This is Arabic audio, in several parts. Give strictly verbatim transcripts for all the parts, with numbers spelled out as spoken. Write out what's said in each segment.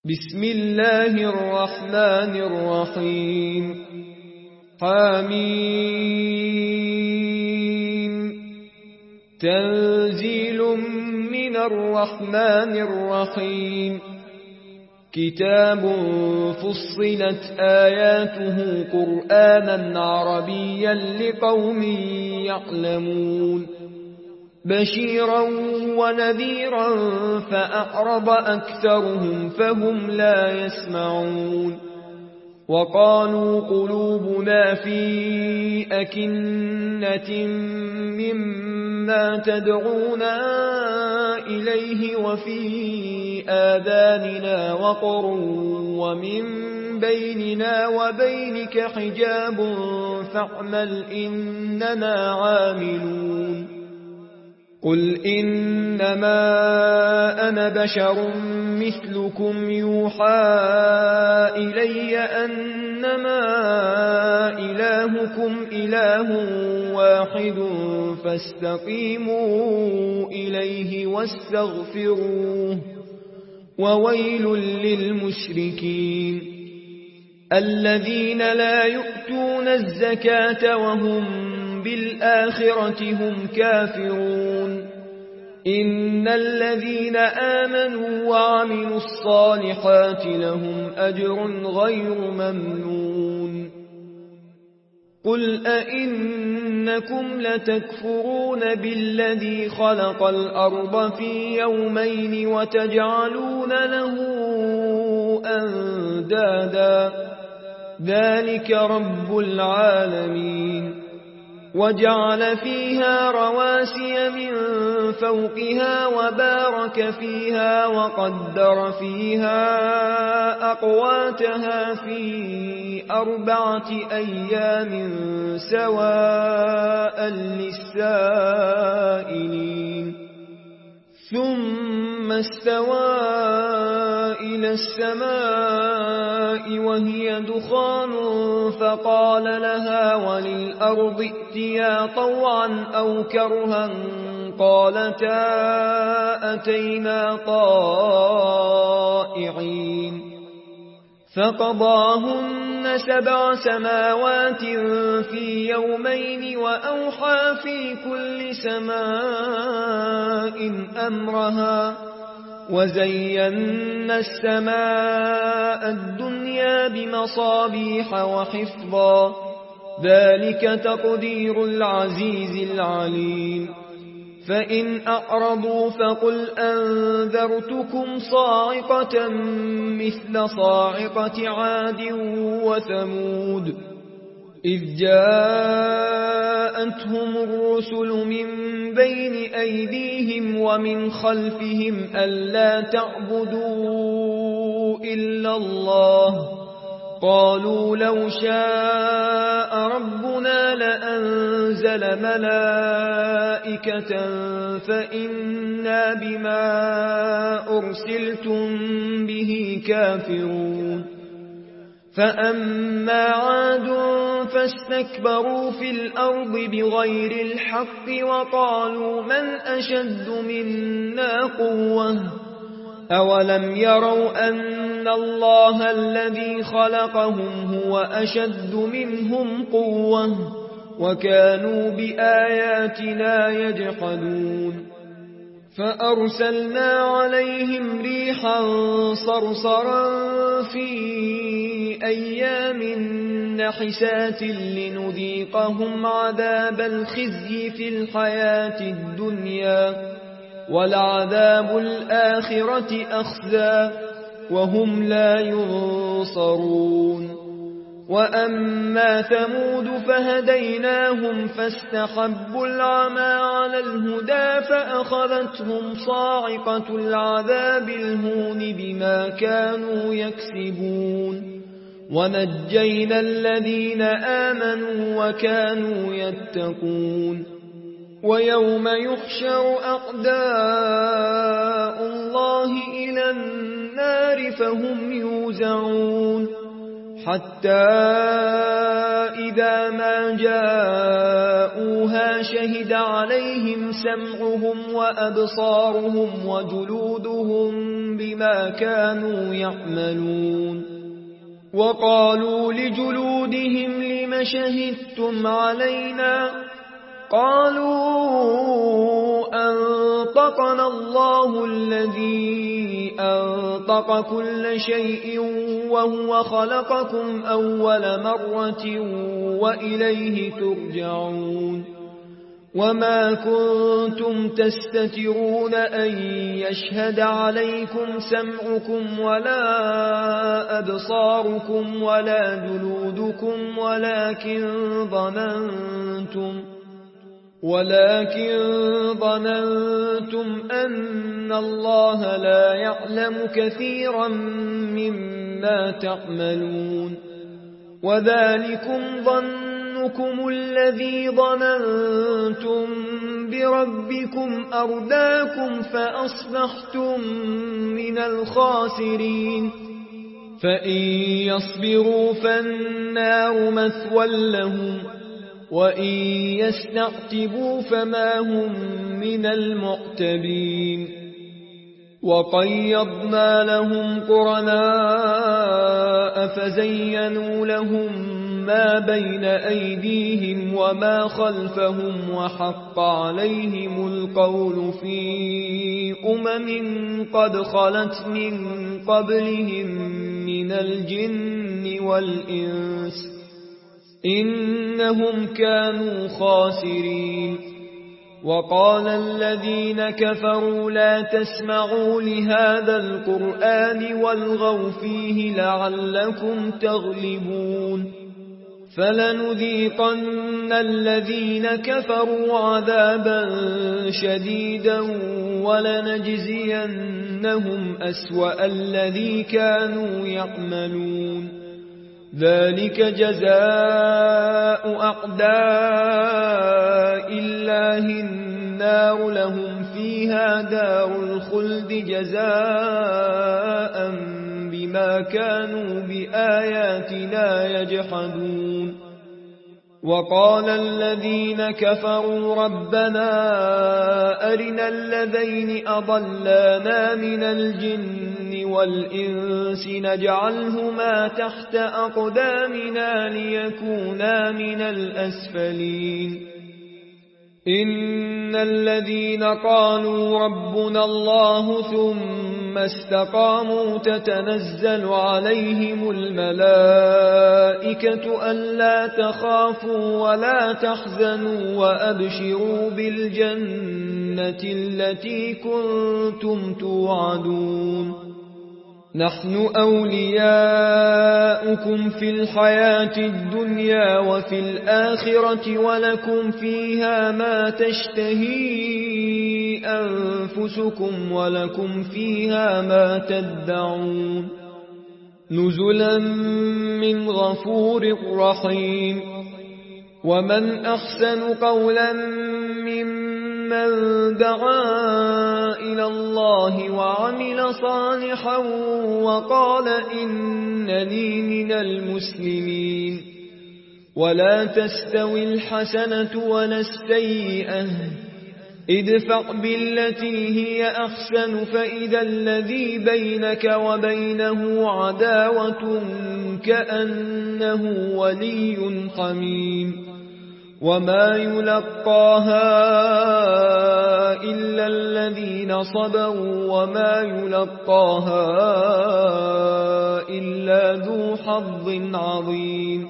بسم الله الرحمن الرحيم حميم تنزيل من الرحمن الرحيم كتاب فصلت آياته قرآنا عربيا لقوم يعلمون بشيرا ونذيرا فأعرض أكثرهم فهم لا يسمعون وقالوا قلوبنا في أكنة مما تدعونا إليه وفي آذاننا وقر ومن بيننا وبينك حجاب فاعمل إننا عاملون قل إنما أنا بشر مثلكم يوحى إلي أنما إلهكم إله واحد فاستقيموا إليه واستغفروه وويل للمشركين الذين لا يؤتون الزكاة وهم بالآخرة هم كافرون إن الذين آمنوا وعملوا الصالحات لهم أجر غير ممنون قل أئنكم لتكفرون بالذي خلق الأرض في يومين وتجعلون له أندادا ذلك رب العالمين وجعل فيها رواسي من فوقها وبارك فيها وقدر فيها أقواتها في أربعة أيام سواء للسائلين ثم استوى إلى السماء وهي دخان فقال لها وللأرض ائتيا طوعا أو كرها قالتا أتينا طائعين فقضاهن سبع سماوات في يومين وأوحى في كل سماء أمرها وزينا السماء الدنيا بمصابيح وحفظا ذلك تقدير العزيز العليم فإن أعرضوا فقل أنذرتكم صاعقة مثل صاعقة عاد وثمود إذ جاءتهم الرسل من بين أيديهم ومن خلفهم ألا تعبدوا إلا الله قالوا لو شاء ربنا لأنزل ملائكة فإنا بما أرسلتم به كافرون فأما عاد فاستكبروا في الأرض بغير الحق وقالوا من أشد منا قوة أولم يروا أن الله الذي خلقهم هو أشد منهم قوة وكانوا بآياتنا يجحدون فأرسلنا عليهم ريحا صرصرا في أيام نحسات لنذيقهم عذاب الخزي في الحياة الدنيا ولعذاب الآخرة أخزى وهم لا ينصرون وأما ثمود فهديناهم فاستحبوا العمى على الهدى فأخذتهم صاعقة العذاب الهون بما كانوا يكسبون ونجينا الذين آمنوا وكانوا يتقون ويوم يحشر أعداء الله إلى النار فهم يوزعون حتى إذا ما جاءوها شهد عليهم سمعهم وأبصارهم وجلودهم بكل ما كانوا يعملون. وقالوا لجلودهم لم شهدتم علينا؟ قالوا أنطقنا الله الذي أنطق كل شيء وهو خلقكم أول مرة وإليه ترجعون. وما كنتم تستترون أن يشهد عليكم سمعكم ولا أبصاركم ولا جلودكم ولكن ظننتم ولكن ظننتم أن الله لا يعلم كثيرا مما تعملون. وذلكم ظنكم الذي ظننتم بربكم أرداكم فأصبحتم من الخاسرين. فإن يصبروا فالنار مثوى لهم وإن يستعتبوا فما هم من المعتبين. وقيضنا لهم قرناء فزينوا لهم ما بين أيديهم وما خلفهم وحق عليهم القول في أمم قد خلت من قبلهم من الجن والإنس إنهم كانوا خاسرين. وقال الذين كفروا لا تسمعوا لهذا القرآن والغوا فيه لعلكم تغلبون. فلنذيقن الذين كفروا عذابا شديدا ولنجزينهم أسوأ الذي كانوا يعملون. ذلك جزاء أعداء الله النار لهم فيها دار الخلد جزاء بما كانوا بآياتنا يجحدون. وقال الذين كفروا ربنا أرنا الذين أضلانا من الجن والإنس نجعلهما تحت أقدامنا ليكونا من الأسفلين. إن الذين قالوا ربنا الله ثم استقاموا تتنزل عليهم الملائكة ألا تخافوا ولا تحزنوا وأبشروا بالجنة التي كنتم توعدون. نحن أولياؤكم في الحياة الدنيا وفي الآخرة ولكم فيها ما تشتهي أنفسكم ولكم فيها ما تدعون. نزلا من غفور رحيم. ومن أحسن قولا ممن دعا إلى الله وعمل صالحا وقال إنني من المسلمين. ولا تستوي الحسنة ولا السيئة ادفع بالتي هي أحسن فإذا الذي بينك وبينه عداوة كأنه ولي حميم. وما يلقاها إلا الذين صبروا وما يلقاها إلا ذو حظ عظيم.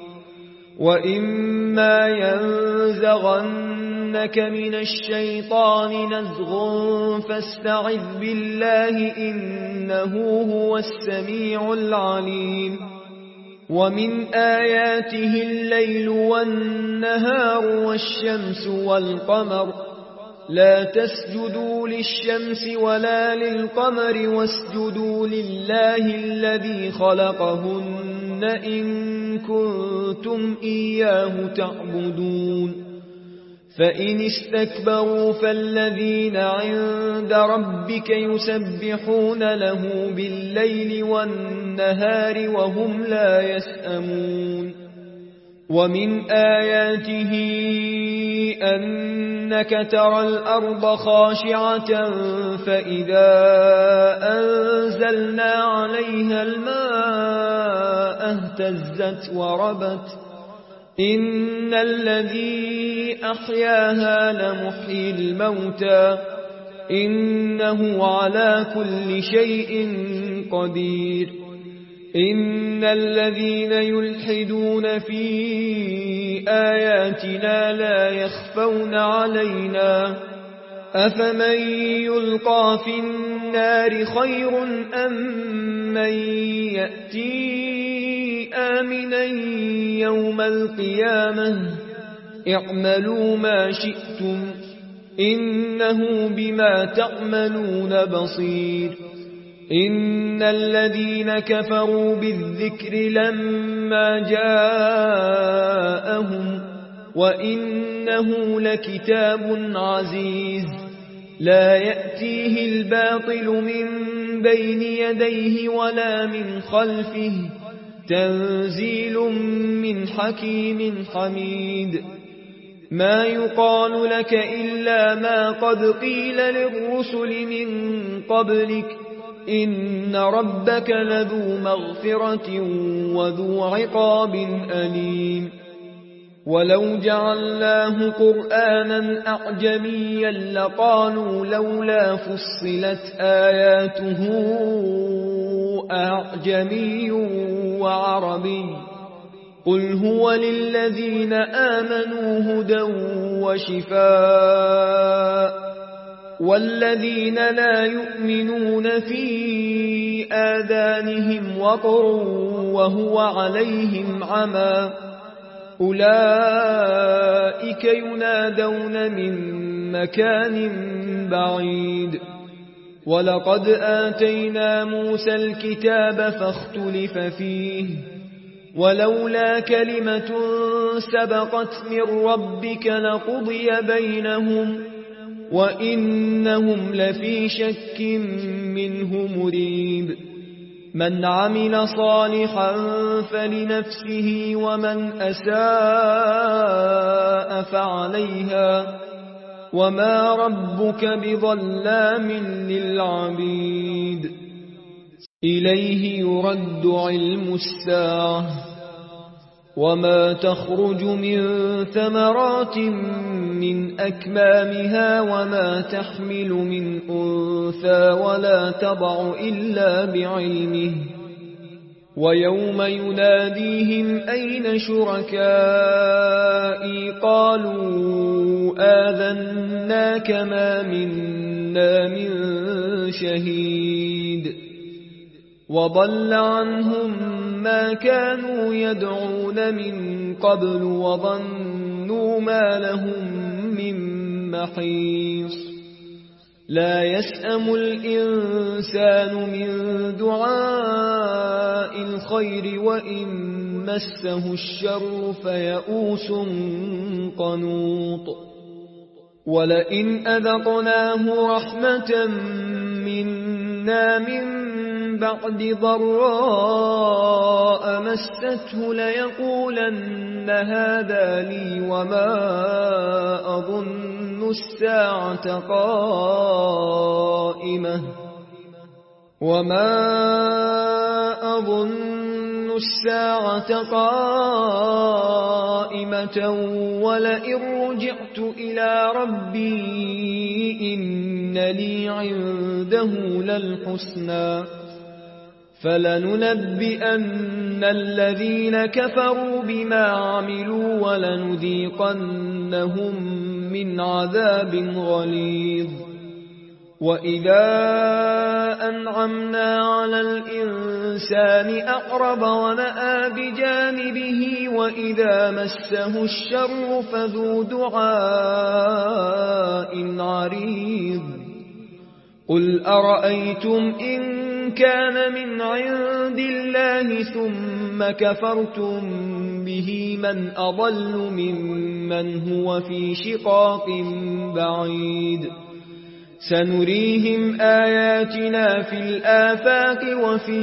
وإما ينزغنك من الشيطان نزغ فاستعذ بالله إنه هو السميع العليم. ومن آياته الليل والنهار والشمس والقمر لا تسجدوا للشمس ولا للقمر واسجدوا لله الذي خلقهن إن كنتم إياه تعبدون. فإن استكبروا فالذين عند ربك يسبحون له بالليل والنهار وهم لا يسأمون. ومن آياته أنك ترى الأرض خاشعة فإذا أنزلنا عليها الماء اهتزت وربت إن الذي أحياها لمحيي الموتى إنه على كل شيء قدير إن الذين يلحدون في آياتنا لا يخفون علينا أفمن يلقى في النار خير أم من يأتي آمنا يوم القيامة اعملوا ما شئتم إنه بما تعملون بصير إن الذين كفروا بالذكر لما جاءهم وإنه لكتاب عزيز لا يأتيه الباطل من بين يديه ولا من خلفه تنزيل من حكيم حميد ما يقال لك إلا ما قد قيل للرسل من قبلك إن ربك لذو مغفرة وذو عقاب أليم ولو جعلناه قرآنا أعجميا لقالوا لولا فصلت آياته أعجمي وعربي قل هو للذين آمنوا هدى وشفاء والذين لا يؤمنون في آذانهم وقر وهو عليهم عمى أولئك ينادون من مكان بعيد ولقد آتينا موسى الكتاب فاختلف فيه ولولا كلمة سبقت من ربك لقضي بينهم وإنهم لفي شك منه مريب من عمل صالحا فلنفسه ومن أساء فعليها وما ربك بظلام للعبيد إليه يرد علم الساعة وما تخرج من ثمرات من أكمامها وما تحمل من أنثى ولا تضع إلا بعلمه ويوم يناديهم أين شركائي قالوا آذناك ما منا من شهيد وضل عنهم ما كانوا يدعون من قبل وظنوا ما لهم من محيص لا يسأم الإنسان من دعاء الخير وإن مسه الشر فيئوس قنوط ولئن أذقناه رحمة منا من بعد ضراء مسته ليقولن هذا لي وما أظن الساعة قائمة وما أظن الساعة قائمة ولئن رجعت إلى ربي إن لي عنده للحسنى فلننبئن الذين كفروا بما عملوا ولنذيقنهم من عذاب غليظ وإذا أنعمنا على الإنسان أعرض ونأى بجانبه وإذا مسه الشر فذو دعاء عريض قل أرأيتم إن كان من عند الله ثم كفرتم به من أضل ممن هو في شقاق بعيد سنريهم آياتنا في الآفاق وفي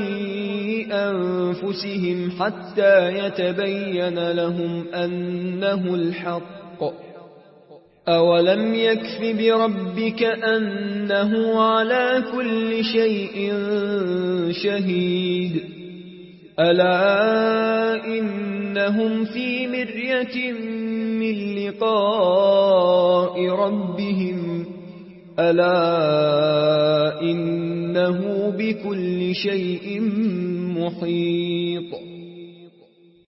أنفسهم حتى يتبين لهم أنه الحق. أولم يكف بربك أنه على كل شيء شهيد. ألا إنهم في مرية من لقاء ربهم ألا إنه بكل شيء محيط.